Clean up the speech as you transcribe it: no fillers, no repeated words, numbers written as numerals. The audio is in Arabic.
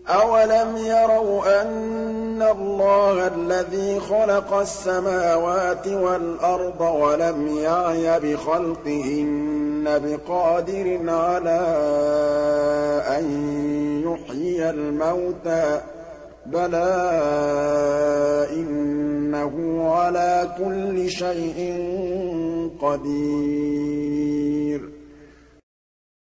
أَوَلَمْ يَرَوْا أَنَّ اللَّهَ الَّذِي خَلَقَ السَّمَاوَاتِ وَالْأَرْضَ وَلَمْ يَعْيَ بِخَلْقِهِنَّ بِقَادِرٍ عَلَىٰ أَن يُحْيِيَ الْمَوْتَىٰ ۚ بَلَىٰ إِنَّهُ عَلَىٰ كُلِّ شَيْءٍ قَدِيرٌ